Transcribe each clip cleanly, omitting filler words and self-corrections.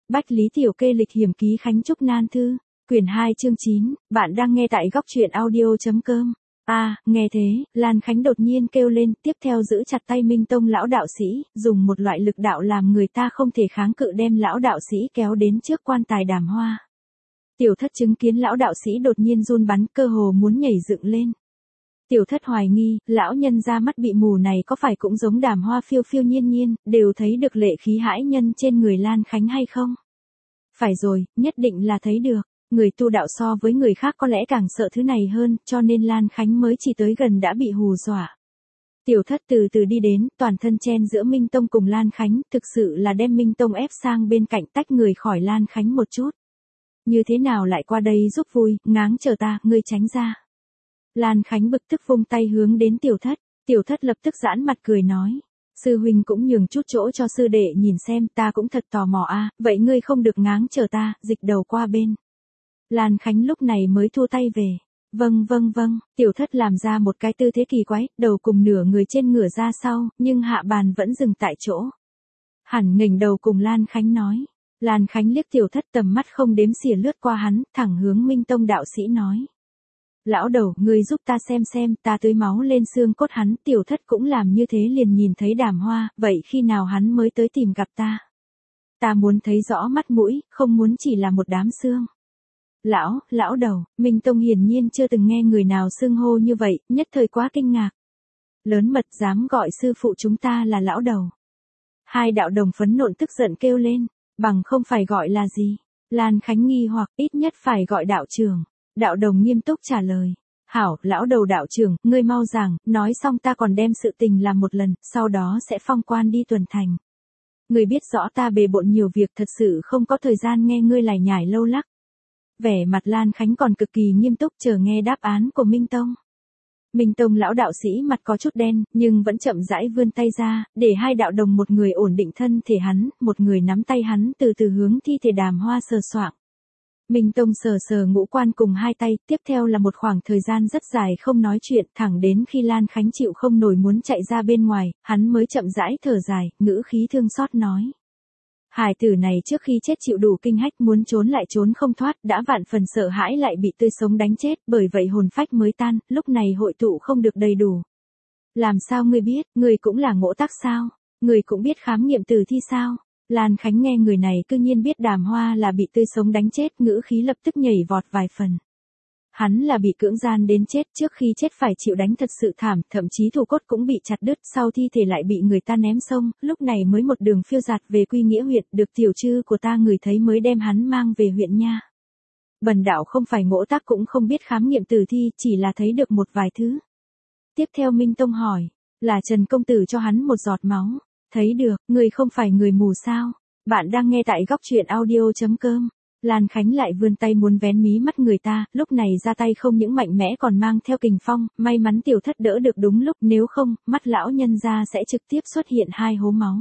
Bách Lý Tiểu Kê lịch hiểm ký Khánh Trúc Nan Thư, quyển 2 chương 9, bạn đang nghe tại góc truyện audio.com. Nghe thế, Lan Khánh đột nhiên kêu lên, tiếp theo giữ chặt tay Minh Tông lão đạo sĩ, dùng một loại lực đạo làm người ta không thể kháng cự đem lão đạo sĩ kéo đến trước quan tài Đàm Hoa. Tiểu Thất chứng kiến lão đạo sĩ đột nhiên run bắn, cơ hồ muốn nhảy dựng lên. Tiểu Thất hoài nghi, lão nhân ra mắt bị mù này có phải cũng giống Đàm Hoa phiêu phiêu nhiên nhiên, đều thấy được lệ khí hãi nhân trên người Lan Khánh hay không? Phải rồi, nhất định là thấy được. Người tu đạo so với người khác có lẽ càng sợ thứ này hơn, cho nên Lan Khánh mới chỉ tới gần đã bị hù dọa. Tiểu Thất từ từ đi đến, toàn thân chen giữa Minh Tông cùng Lan Khánh, thực sự là đem Minh Tông ép sang bên cạnh tách người khỏi Lan Khánh một chút. Như thế nào lại qua đây giúp vui, ngáng chờ ta, ngươi tránh ra. Lan Khánh bực tức vung tay hướng đến Tiểu Thất, Tiểu Thất lập tức giãn mặt cười nói. Sư huynh cũng nhường chút chỗ cho sư đệ nhìn xem, ta cũng thật tò mò vậy ngươi không được ngáng chờ ta, dịch đầu qua bên. Lan Khánh lúc này mới thua tay về. Vâng, Tiểu Thất làm ra một cái tư thế kỳ quái, đầu cùng nửa người trên ngửa ra sau, nhưng hạ bàn vẫn dừng tại chỗ. Hẳn nghỉnh đầu cùng Lan Khánh nói. Lan Khánh liếc Tiểu Thất tầm mắt không đếm xỉa lướt qua hắn, thẳng hướng Minh Tông đạo sĩ nói. Lão đầu, ngươi giúp ta xem, ta tưới máu lên xương cốt hắn. Tiểu Thất cũng làm như thế liền nhìn thấy Đàm Hoa, vậy khi nào hắn mới tới tìm gặp ta? Ta muốn thấy rõ mắt mũi, không muốn chỉ là một đám xương. Lão đầu, Minh Tông hiển nhiên chưa từng nghe người nào xưng hô như vậy, nhất thời quá kinh ngạc. Lớn mật dám gọi sư phụ chúng ta là lão đầu. Hai đạo đồng phấn nộn tức giận kêu lên, bằng không phải gọi là gì? Lan Khánh nghi hoặc ít nhất phải gọi đạo trưởng. Đạo đồng nghiêm túc trả lời. Hảo, lão đầu đạo trưởng, ngươi mau giảng, nói xong ta còn đem sự tình làm một lần, sau đó sẽ phong quan đi tuần thành. Ngươi biết rõ ta bề bộn nhiều việc, thật sự không có thời gian nghe ngươi lải nhải lâu lắc. Vẻ mặt Lan Khánh còn cực kỳ nghiêm túc chờ nghe đáp án của Minh Tông. Minh Tông lão đạo sĩ mặt có chút đen, nhưng vẫn chậm rãi vươn tay ra, để hai đạo đồng một người ổn định thân thể hắn, một người nắm tay hắn từ từ hướng thi thể Đàm Hoa sờ soạng. Minh Tông sờ ngũ quan cùng hai tay, tiếp theo là một khoảng thời gian rất dài không nói chuyện, thẳng đến khi Lan Khánh chịu không nổi muốn chạy ra bên ngoài, hắn mới chậm rãi thở dài, ngữ khí thương xót nói. Hài tử này trước khi chết chịu đủ kinh hách, muốn trốn lại trốn không thoát, đã vạn phần sợ hãi lại bị tươi sống đánh chết, bởi vậy hồn phách mới tan, lúc này hội tụ không được đầy đủ. Làm sao ngươi biết, ngươi cũng là ngộ tác sao? Ngươi cũng biết khám nghiệm tử thi sao? Lan Khánh nghe người này cư nhiên biết Đàm Hoa là bị tươi sống đánh chết, ngữ khí lập tức nhảy vọt vài phần. Hắn là bị cưỡng gian đến chết, trước khi chết phải chịu đánh thật sự thảm, thậm chí thủ cốt cũng bị chặt đứt, sau thi thể lại bị người ta ném sông, lúc này mới một đường phiêu dạt về Quy Nghĩa huyện, được tiểu trư của ta người thấy mới đem hắn mang về huyện nha. Bần đạo không phải ngỗ tác cũng không biết khám nghiệm tử thi, chỉ là thấy được một vài thứ. Tiếp theo Minh Tông hỏi, là Trần công tử cho hắn một giọt máu. Thấy được, người không phải người mù sao? Bạn đang nghe tại góc truyện audio.com. Lan Khánh lại vươn tay muốn vén mí mắt người ta, lúc này ra tay không những mạnh mẽ còn mang theo kình phong, may mắn Tiểu Thất đỡ được đúng lúc, nếu không, mắt lão nhân ra sẽ trực tiếp xuất hiện hai hố máu.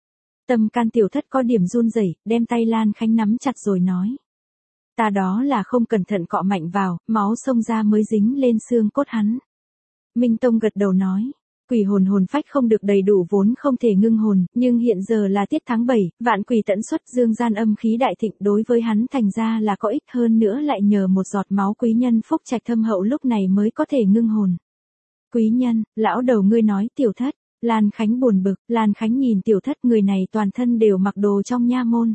Tâm can Tiểu Thất có điểm run rẩy, đem tay Lan Khánh nắm chặt rồi nói. Ta đó là không cẩn thận cọ mạnh vào, máu xông ra mới dính lên xương cốt hắn. Minh Tông gật đầu nói. Quỷ hồn phách không được đầy đủ vốn không thể ngưng hồn, nhưng hiện giờ là tiết tháng 7, vạn quỷ tận xuất, dương gian âm khí đại thịnh, đối với hắn thành ra là có ích, hơn nữa lại nhờ một giọt máu quý nhân phúc trạch thâm hậu lúc này mới có thể ngưng hồn. Quý nhân, lão đầu ngươi nói. Tiểu Thất. Lan Khánh buồn bực, Lan Khánh nhìn Tiểu Thất, người này toàn thân đều mặc đồ trong nha môn.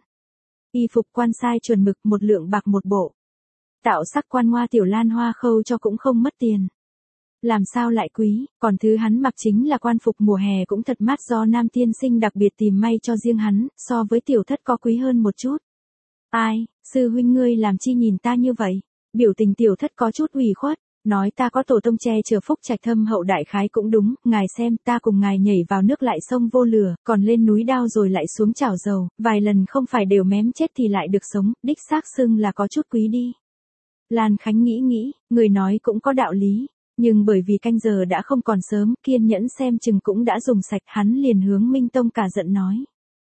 Y phục quan sai chuẩn mực, một lượng bạc một bộ. Tạo sắc quan hoa tiểu lan hoa khâu cho cũng không mất tiền. Làm sao lại quý, còn thứ hắn mặc chính là quan phục mùa hè cũng thật mát do Nam Tiên Sinh đặc biệt tìm may cho riêng hắn, so với Tiểu Thất có quý hơn một chút. Ai, sư huynh ngươi làm chi nhìn ta như vậy? Biểu tình Tiểu Thất có chút ủy khuất, nói ta có tổ tông che chở phúc trạch thâm hậu đại khái cũng đúng, ngài xem ta cùng ngài nhảy vào nước lại sông vô lửa, còn lên núi đao rồi lại xuống chảo dầu, vài lần không phải đều mém chết thì lại được sống, đích xác xưng là có chút quý đi. Lan Khánh nghĩ, người nói cũng có đạo lý. Nhưng bởi vì canh giờ đã không còn sớm, kiên nhẫn xem chừng cũng đã dùng sạch, hắn liền hướng Minh Tông cả giận nói.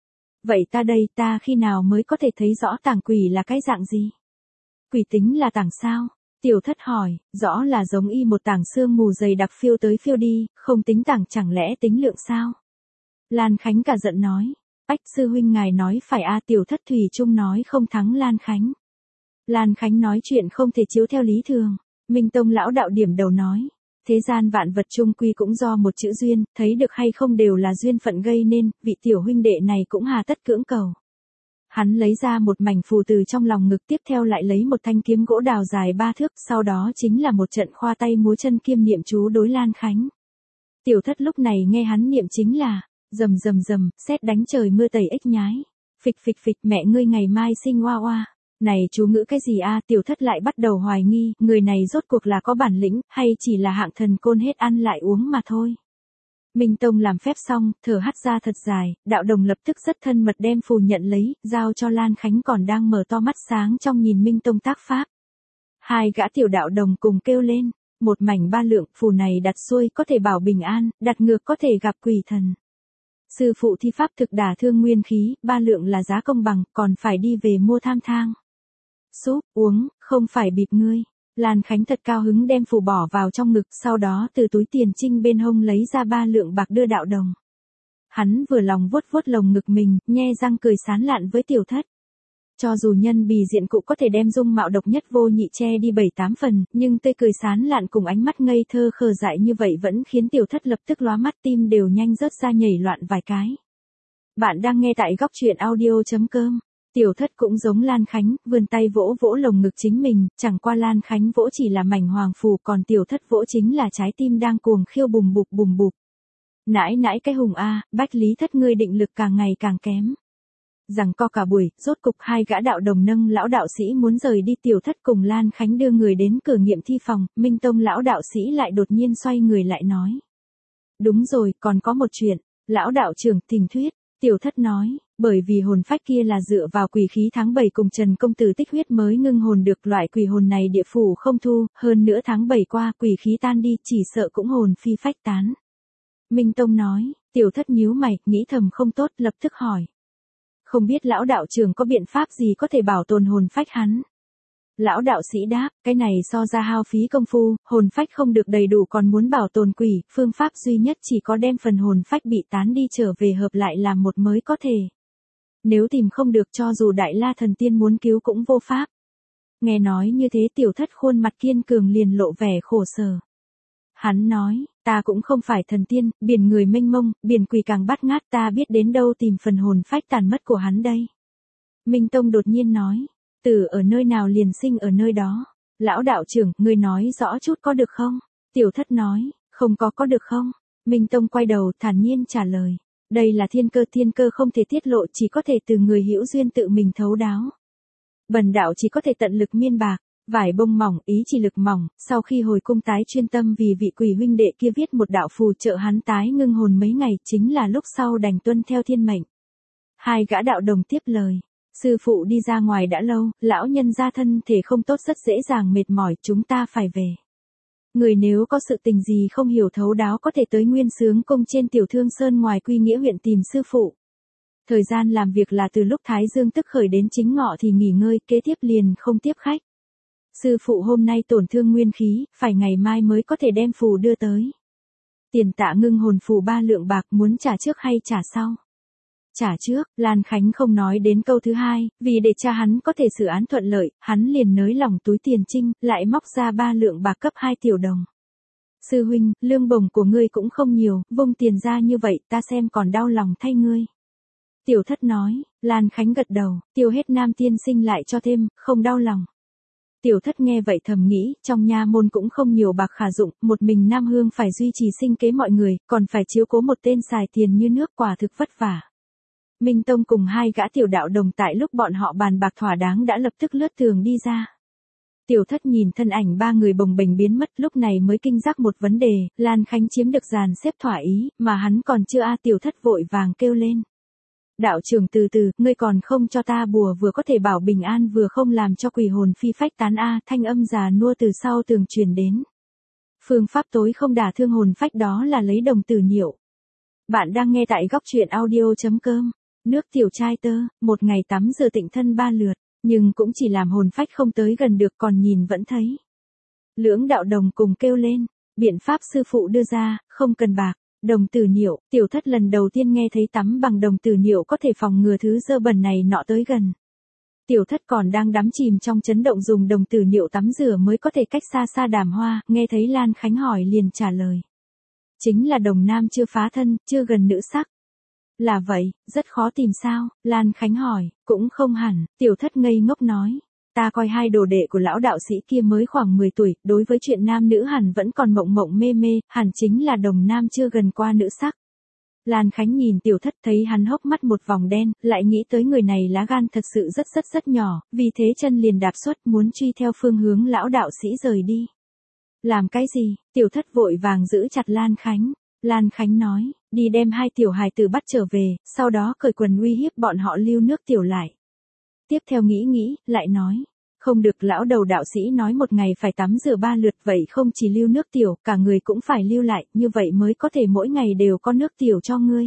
Vậy ta khi nào mới có thể thấy rõ tảng quỷ là cái dạng gì? Quỷ tính là tảng sao? Tiểu Thất hỏi, rõ là giống y một tảng sương mù dày đặc phiêu tới phiêu đi, không tính tảng chẳng lẽ tính lượng sao? Lan Khánh cả giận nói. Ách sư huynh ngài nói phải a, Tiểu Thất thủy chung nói không thắng Lan Khánh. Lan Khánh nói chuyện không thể chiếu theo lý thường. Minh Tông lão đạo điểm đầu nói. Thế gian vạn vật chung quy cũng do một chữ duyên, thấy được hay không đều là duyên phận gây nên, vị tiểu huynh đệ này cũng hà tất cưỡng cầu. Hắn lấy ra một mảnh phù từ trong lòng ngực, tiếp theo lại lấy một thanh kiếm gỗ đào dài 3 thước, sau đó chính là một trận khoa tay múa chân kiêm niệm chú đối Lan Khánh. Tiểu Thất lúc này nghe hắn niệm chính là, rầm rầm rầm, sét đánh trời mưa tẩy ếch nhái. Phịch phịch phịch, mẹ ngươi ngày mai sinh oa oa. Này chú ngữ cái gì a? Tiểu Thất lại bắt đầu hoài nghi, người này rốt cuộc là có bản lĩnh, hay chỉ là hạng thần côn hết ăn lại uống mà thôi. Minh Tông làm phép xong, thở hắt ra thật dài, đạo đồng lập tức rất thân mật đem phù nhận lấy, giao cho Lan Khánh còn đang mở to mắt sáng trong nhìn Minh Tông tác pháp. Hai gã tiểu đạo đồng cùng kêu lên, một mảnh 3 lượng, phù này đặt xuôi có thể bảo bình an, đặt ngược có thể gặp quỷ thần. Sư phụ thi pháp thực đả thương nguyên khí, 3 lượng là giá công bằng, còn phải đi về mua tham thang. Súp, uống, không phải bịp ngươi. Lan Khánh thật cao hứng đem phù bỏ vào trong ngực, sau đó từ túi tiền trinh bên hông lấy ra 3 lượng bạc đưa đạo đồng. Hắn vừa lòng vuốt vuốt lồng ngực mình, nhe răng cười sán lạn với Tiểu Thất. Cho dù nhân bì diện cụ có thể đem dung mạo độc nhất vô nhị che đi 7-8 phần, nhưng tươi cười sán lạn cùng ánh mắt ngây thơ khờ dại như vậy vẫn khiến Tiểu Thất lập tức lóa mắt, tim đều nhanh rớt ra nhảy loạn vài cái. Bạn đang nghe tại góc truyện audio.com. Tiểu Thất cũng giống Lan Khánh, vươn tay vỗ vỗ lồng ngực chính mình, chẳng qua Lan Khánh vỗ chỉ là mảnh hoàng phù, còn Tiểu Thất vỗ chính là trái tim đang cuồng khiêu bùm bụp bùm bụp. Nãi nãi cái hùng a, Bách Lý Thất ngươi định lực càng ngày càng kém. Rằng co cả buổi, rốt cục hai gã đạo đồng nâng lão đạo sĩ muốn rời đi, Tiểu Thất cùng Lan Khánh đưa người đến cửa nghiệm thi phòng, Minh Tông lão đạo sĩ lại đột nhiên xoay người lại nói. Đúng rồi, còn có một chuyện, lão đạo trưởng thỉnh thuyết. Tiểu Thất nói, bởi vì hồn phách kia là dựa vào quỷ khí tháng 7 cùng Trần công tử tích huyết mới ngưng hồn được, loại quỷ hồn này địa phủ không thu, hơn nữa tháng 7 qua quỷ khí tan đi, chỉ sợ cũng hồn phi phách tán. Minh Tông nói, Tiểu Thất nhíu mày, nghĩ thầm không tốt, lập tức hỏi. Không biết lão đạo trưởng có biện pháp gì có thể bảo tồn hồn phách hắn? Lão đạo sĩ đáp, cái này so ra hao phí công phu, hồn phách không được đầy đủ còn muốn bảo tồn quỷ, phương pháp duy nhất chỉ có đem phần hồn phách bị tán đi trở về hợp lại làm một mới có thể. Nếu tìm không được cho dù Đại La thần tiên muốn cứu cũng vô pháp. Nghe nói như thế Tiểu Thất khuôn mặt kiên cường liền lộ vẻ khổ sở. Hắn nói, ta cũng không phải thần tiên, biển người mênh mông, biển quỷ càng bát ngát, ta biết đến đâu tìm phần hồn phách tàn mất của hắn đây. Minh Tông đột nhiên nói. Tử ở nơi nào liền sinh ở nơi đó. Lão đạo trưởng, ngươi nói rõ chút có được không? Tiểu Thất nói, không có được không? Minh Tông quay đầu thản nhiên trả lời. Đây là thiên cơ không thể tiết lộ, chỉ có thể từ người hữu duyên tự mình thấu đáo. Bần đạo chỉ có thể tận lực miên bạc, vải bông mỏng, ý chỉ lực mỏng, sau khi hồi cung tái chuyên tâm vì vị quỷ huynh đệ kia viết một đạo phù trợ hắn tái ngưng hồn mấy ngày, chính là lúc sau đành tuân theo thiên mệnh. Hai gã đạo đồng tiếp lời. Sư phụ đi ra ngoài đã lâu, lão nhân gia thân thể không tốt rất dễ dàng mệt mỏi, chúng ta phải về. Người nếu có sự tình gì không hiểu thấu đáo có thể tới Nguyên Sướng Cung trên Tiểu Thương Sơn ngoài Quy Nghĩa huyện tìm sư phụ. Thời gian làm việc là từ lúc Thái Dương tức khởi đến chính ngọ thì nghỉ ngơi, kế tiếp liền không tiếp khách. Sư phụ hôm nay tổn thương nguyên khí, phải ngày mai mới có thể đem phù đưa tới. Tiền tạ ngưng hồn phù 3 lượng bạc, muốn trả trước hay trả sau? Trả trước, Lan Khánh không nói đến câu thứ hai, vì để cha hắn có thể xử án thuận lợi, hắn liền nới lỏng túi tiền trinh, lại móc ra 3 lượng bạc cấp 2 tiểu đồng. Sư huynh, lương bổng của ngươi cũng không nhiều, vung tiền ra như vậy, ta xem còn đau lòng thay ngươi. Tiểu Thất nói, Lan Khánh gật đầu, tiêu hết nam tiên sinh lại cho thêm, không đau lòng. Tiểu Thất nghe vậy thầm nghĩ, trong nha môn cũng không nhiều bạc khả dụng, một mình Nam Hương phải duy trì sinh kế mọi người, còn phải chiếu cố một tên xài tiền như nước, quả thực vất vả. Minh Tông cùng hai gã tiểu đạo đồng tại lúc bọn họ bàn bạc thỏa đáng đã lập tức lướt tường đi ra. Tiểu Thất nhìn thân ảnh 3 người bồng bềnh biến mất, lúc này mới kinh giác một vấn đề, Lan Khánh chiếm được dàn xếp thỏa ý, mà hắn còn chưa Tiểu Thất vội vàng kêu lên. Đạo trưởng từ từ, ngươi còn không cho ta bùa vừa có thể bảo bình an vừa không làm cho quỷ hồn phi phách tán thanh âm già nua từ sau tường truyền đến. Phương pháp tối không đả thương hồn phách đó là lấy đồng tử nhiệu. Bạn đang nghe tại góc truyện audio.com. Nước tiểu trai tơ, một ngày tắm rửa tịnh thân 3 lượt, nhưng cũng chỉ làm hồn phách không tới gần được, còn nhìn vẫn thấy. Lưỡng đạo đồng cùng kêu lên, biện pháp sư phụ đưa ra, không cần bạc, Đồng tử niệu, tiểu thất lần đầu tiên nghe thấy tắm bằng đồng tử niệu có thể phòng ngừa thứ dơ bẩn này nọ tới gần. Tiểu thất còn đang đắm chìm trong chấn động dùng đồng tử niệu tắm rửa mới có thể cách xa xa đàm hoa, nghe thấy Lan Khánh hỏi liền trả lời. Chính là đồng nam chưa phá thân, chưa gần nữ sắc. Là vậy, rất khó tìm sao, Lan Khánh hỏi, cũng không hẳn, tiểu thất ngây ngốc nói. Ta coi hai đồ đệ của lão đạo sĩ kia mới khoảng 10 tuổi, đối với chuyện nam nữ hẳn vẫn còn mộng mộng mê mê, hẳn chính là đồng nam chưa gần qua nữ sắc. Lan Khánh nhìn tiểu thất thấy hắn hốc mắt một vòng đen, lại nghĩ tới người này lá gan thật sự rất nhỏ, vì thế chân liền đạp xuất muốn truy theo phương hướng lão đạo sĩ rời đi. Làm cái gì? Tiểu thất vội vàng giữ chặt Lan Khánh. Lan Khánh nói, đi đem hai tiểu hài tử bắt trở về, sau đó cởi quần uy hiếp bọn họ lưu nước tiểu lại. Tiếp theo nghĩ, lại nói, không được lão đầu đạo sĩ nói một ngày phải tắm rửa 3 lượt vậy không chỉ lưu nước tiểu, cả người cũng phải lưu lại, như vậy mới có thể mỗi ngày đều có nước tiểu cho ngươi.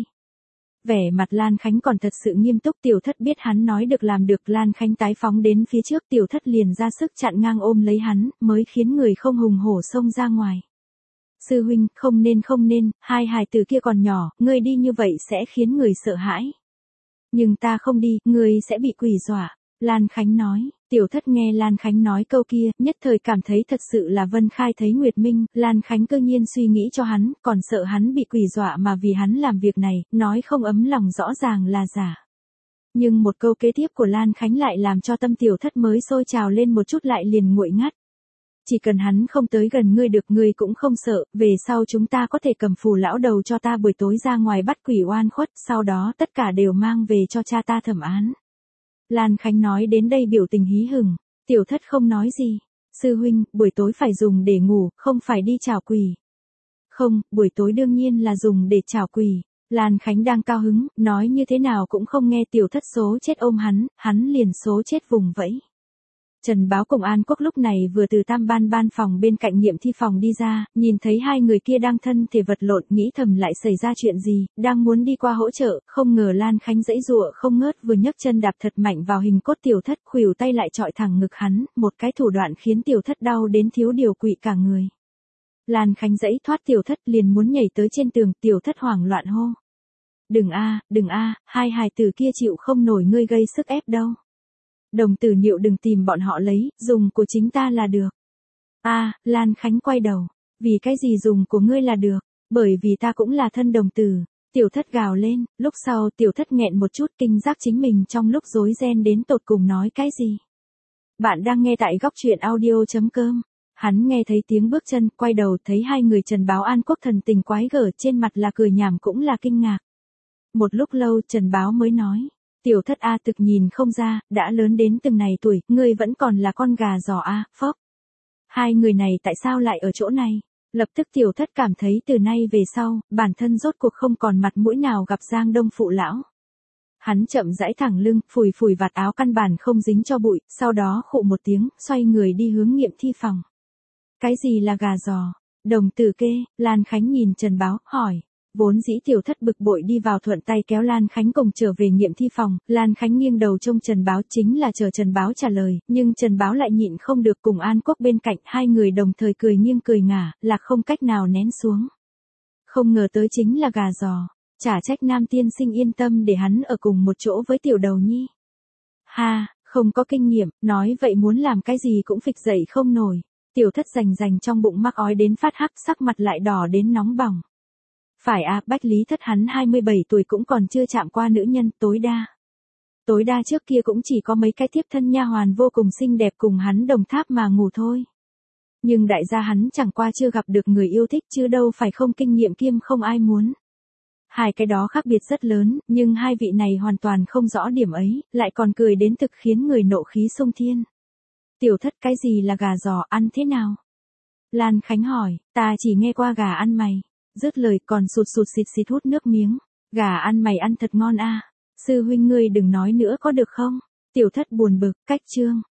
Vẻ mặt Lan Khánh còn thật sự nghiêm túc tiểu thất biết hắn nói được làm được Lan Khánh tái phóng đến phía trước tiểu thất liền ra sức chặn ngang ôm lấy hắn, mới khiến người không hùng hổ xông ra ngoài. Sư huynh, không nên, hai hài tử kia còn nhỏ, ngươi đi như vậy sẽ khiến người sợ hãi. Nhưng ta không đi, ngươi sẽ bị quỷ dọa. Lan Khánh nói, tiểu thất nghe Lan Khánh nói câu kia, nhất thời cảm thấy thật sự là Vân Khai thấy Nguyệt Minh, Lan Khánh cơ nhiên suy nghĩ cho hắn, còn sợ hắn bị quỷ dọa mà vì hắn làm việc này, nói không ấm lòng rõ ràng là giả. Nhưng một câu kế tiếp của Lan Khánh lại làm cho tâm tiểu thất mới sôi trào lên một chút lại liền nguội ngắt. Chỉ cần hắn không tới gần ngươi được ngươi cũng không sợ, về sau chúng ta có thể cầm phù lão đầu cho ta buổi tối ra ngoài bắt quỷ oan khuất, sau đó tất cả đều mang về cho cha ta thẩm án. Lan Khánh nói đến đây biểu tình hí hửng, tiểu thất không nói gì. Sư huynh, buổi tối phải dùng để ngủ, không phải đi chảo quỷ. Không, buổi tối đương nhiên là dùng để chảo quỷ. Lan Khánh đang cao hứng, nói như thế nào cũng không nghe tiểu thất số chết ôm hắn liền số chết vùng vẫy. Trần Báo cùng An Quốc lúc này vừa từ tam ban phòng bên cạnh nghiệm thi phòng đi ra, nhìn thấy hai người kia đang thân thể vật lộn nghĩ thầm lại xảy ra chuyện gì, đang muốn đi qua hỗ trợ, không ngờ Lan Khánh giãy giụa không ngớt vừa nhấc chân đạp thật mạnh vào hình cốt tiểu thất khuỷu tay lại chọi thẳng ngực hắn, một cái thủ đoạn khiến tiểu thất đau đến thiếu điều quỵ cả người. Lan Khánh giãy thoát tiểu thất liền muốn nhảy tới trên tường, tiểu thất hoảng loạn hô. Đừng a, hai hài tử kia chịu không nổi ngươi gây sức ép đâu. Đồng tử niệu đừng tìm bọn họ lấy, dùng của chính ta là được. Lan Khánh quay đầu. Vì cái gì dùng của ngươi là được? Bởi vì ta cũng là thân đồng tử. Tiểu thất gào lên, lúc sau tiểu thất nghẹn một chút kinh giác chính mình trong lúc rối ren đến tột cùng nói cái gì. Bạn đang nghe tại góc truyện audio.com. Hắn nghe thấy tiếng bước chân, quay đầu thấy hai người Trần Báo An Quốc thần tình quái gở trên mặt là cười nhảm cũng là kinh ngạc. Một lúc lâu Trần Báo mới nói. Tiểu thất thực nhìn không ra, đã lớn đến từng này tuổi, ngươi vẫn còn là con gà giò phốc. Hai người này tại sao lại ở chỗ này? Lập tức tiểu thất cảm thấy từ nay về sau, bản thân rốt cuộc không còn mặt mũi nào gặp Giang Đông phụ lão. Hắn chậm rãi thẳng lưng, phủi vạt áo căn bản không dính cho bụi, sau đó khụ một tiếng, xoay người đi hướng nghiệm thi phòng. Cái gì là gà giò? Đồng tử kê, Lan Khánh nhìn Trần Báo, hỏi. Vốn dĩ tiểu thất bực bội đi vào thuận tay kéo Lan Khánh cùng trở về nghiệm thi phòng, Lan Khánh nghiêng đầu trông Trần Báo chính là chờ Trần Báo trả lời, nhưng Trần Báo lại nhịn không được cùng An Quốc bên cạnh, hai người đồng thời cười nghiêng cười ngả, là không cách nào nén xuống. Không ngờ tới chính là gà giò, chả trách Nam tiên sinh yên tâm để hắn ở cùng một chỗ với tiểu đầu nhi. Không có kinh nghiệm, nói vậy muốn làm cái gì cũng phịch dậy không nổi. Tiểu thất rành trong bụng mắc ói đến phát hắc, sắc mặt lại đỏ đến nóng bỏng. Phải Bách Lý Thất hắn 27 tuổi cũng còn chưa chạm qua nữ nhân, tối đa trước kia cũng chỉ có mấy cái tiếp thân nha hoàn vô cùng xinh đẹp cùng hắn đồng tháp mà ngủ thôi. Nhưng đại gia hắn chẳng qua chưa gặp được người yêu thích chứ đâu phải không kinh nghiệm kiêm không ai muốn. Hai cái đó khác biệt rất lớn, nhưng hai vị này hoàn toàn không rõ điểm ấy, lại còn cười đến thực khiến người nộ khí xung thiên. Tiểu thất cái gì là gà giò ăn thế nào? Lan Khánh hỏi, ta chỉ nghe qua gà ăn mày. Dứt lời còn sụt xịt hút nước miếng. Gà ăn mày ăn thật ngon Sư huynh ngươi đừng nói nữa có được không? Tiểu thất buồn bực, cách chương.